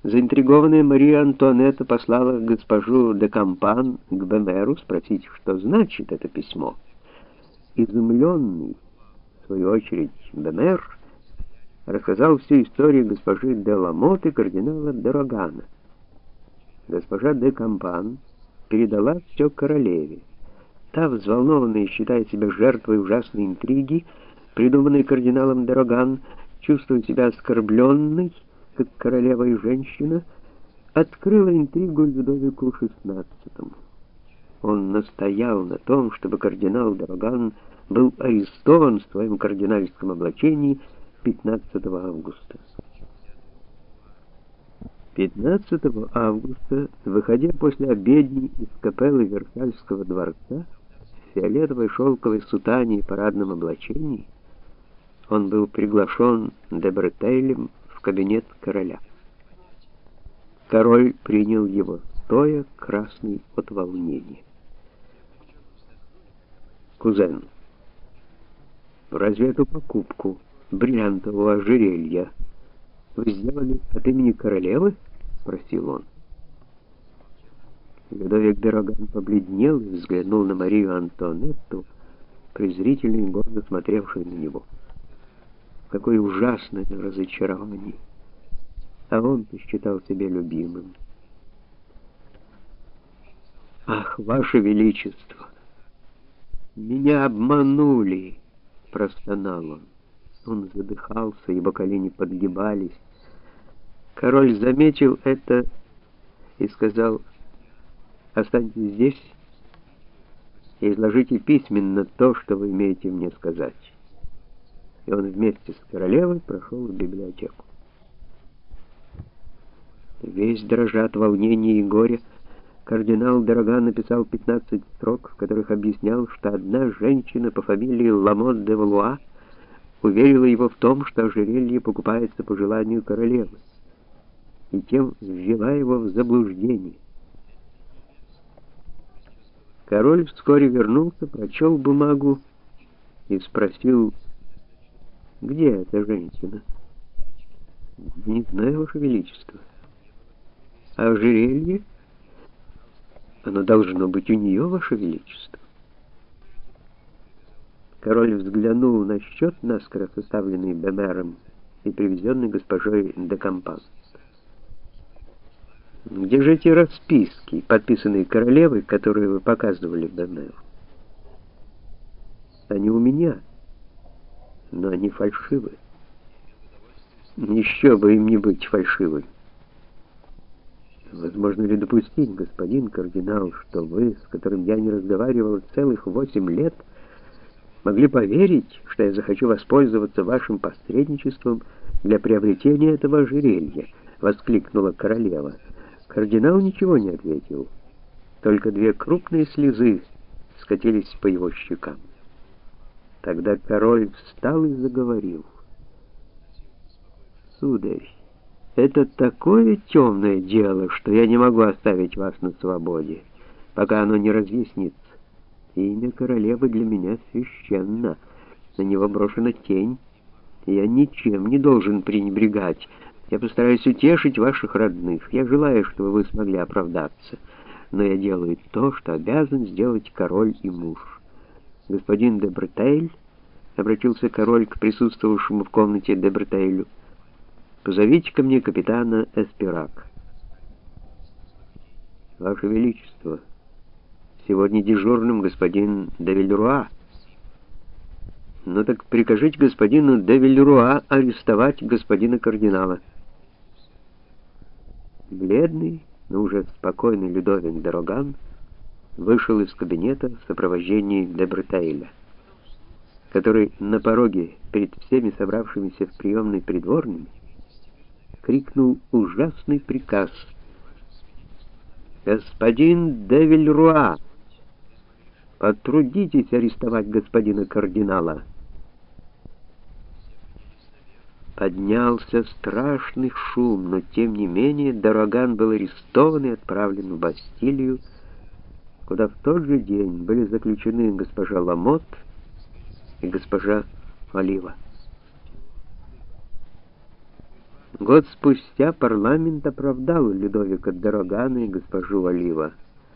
Заинтригованная Мария Антуанетта послала госпожу де Кампан к Бемеру спросить, что значит это письмо. Изумленный, в свою очередь, Бемер рассказал всю историю госпожи де Ламот и кардинала де Рогана. Госпожа де Кампан передала все королеве. Та, взволнованная, считая себя жертвой ужасной интриги, придуманной кардиналом де Роган, чувствуя себя оскорбленной, как королева и женщина, открыла интригу Людовику XVI. Он настоял на том, чтобы кардинал де Роган был арестован в своем кардинальском облачении 15 августа. 15 августа, выходя после обедни из капеллы Версальского дворца, в фиолетовой шелковой сутане и парадном облачении, он был приглашен де Бретейлем в кабинет короля. Король принял его стоя, красный от волнения. «Кузен, разве эту покупку бриллиантового ожерелья вы сделали от имени королевы?» — спросил он. Людовик де Роган побледнел и взглянул на Марию Антуанетту, презрительно и гордо смотревшую на него. Какое ужасное разочарование! А он-то считал себя любимым. «Ах, Ваше Величество! Меня обманули!» — простонал он. Он задыхался, его колени подгибались. Король заметил это и сказал: «Останьтесь здесь и изложите письменно то, что вы имеете мне сказать». И он вместе с королевой прошел в библиотеку. Весь дрожа от волнения и горя, кардинал де Роган написал 15 строк, в которых объяснял, что одна женщина по фамилии Ламот де Валуа уверила его в том, что ожерелье покупается по желанию королевы, и тем ввела его в заблуждение. Король вскоре вернулся, прочел бумагу и спросил: «Где эта женщина?» «Не знаю, Ваше Величество». «А ожерелье?» «Оно должно быть у нее, Ваше Величество». Король взглянул на счет, наскоро составленный Бемером и привезенный госпожой де Кампан. «Где же эти расписки, подписанные королевой, которые вы показывали Бемеру?» «Они у меня, но они фальшивы». «Еще бы им не быть фальшивыми». «Возможно ли допустить, господин кардинал, что вы, с которым я не разговаривал целых 8 лет, могли поверить, что я захочу воспользоваться вашим посредничеством для приобретения этого ожерелья?» — воскликнула королева. Кардинал ничего не ответил, только 2 крупные слезы скатились по его щекам. Тогда король встал и заговорил: «Сударь, это такое темное дело, что я не могу оставить вас на свободе, пока оно не разъяснится. Имя королевы для меня священно, на него брошена тень, и я ничем не должен пренебрегать. Я постараюсь утешить ваших родных. Я желаю, чтобы вы смогли оправдаться, но я делаю то, что обязан сделать король и муж. Господин де Бретейль», — обратился король к присутствовавшему в комнате де Бретейлю, — «позовите ко мне капитана Эспирак». «Ваше Величество, сегодня дежурным господин де Вильруа». «Ну так прикажите господину де Вильруа арестовать господина кардинала». Бледный, но уже спокойный Людовик де Роган вышел из кабинета в сопровождении де Бретейля, который на пороге перед всеми собравшимися в приемной придворными крикнул ужасный приказ: «Господин де Вильруа, потрудитесь арестовать господина кардинала». Поднялся страшный шум, но тем не менее де Роган был арестован и отправлен в Бастилию, куда в тот же день были заключены госпожа Ламот и госпожа Олива. Год спустя парламент оправдал Людовика де Рогана и госпожу Олива.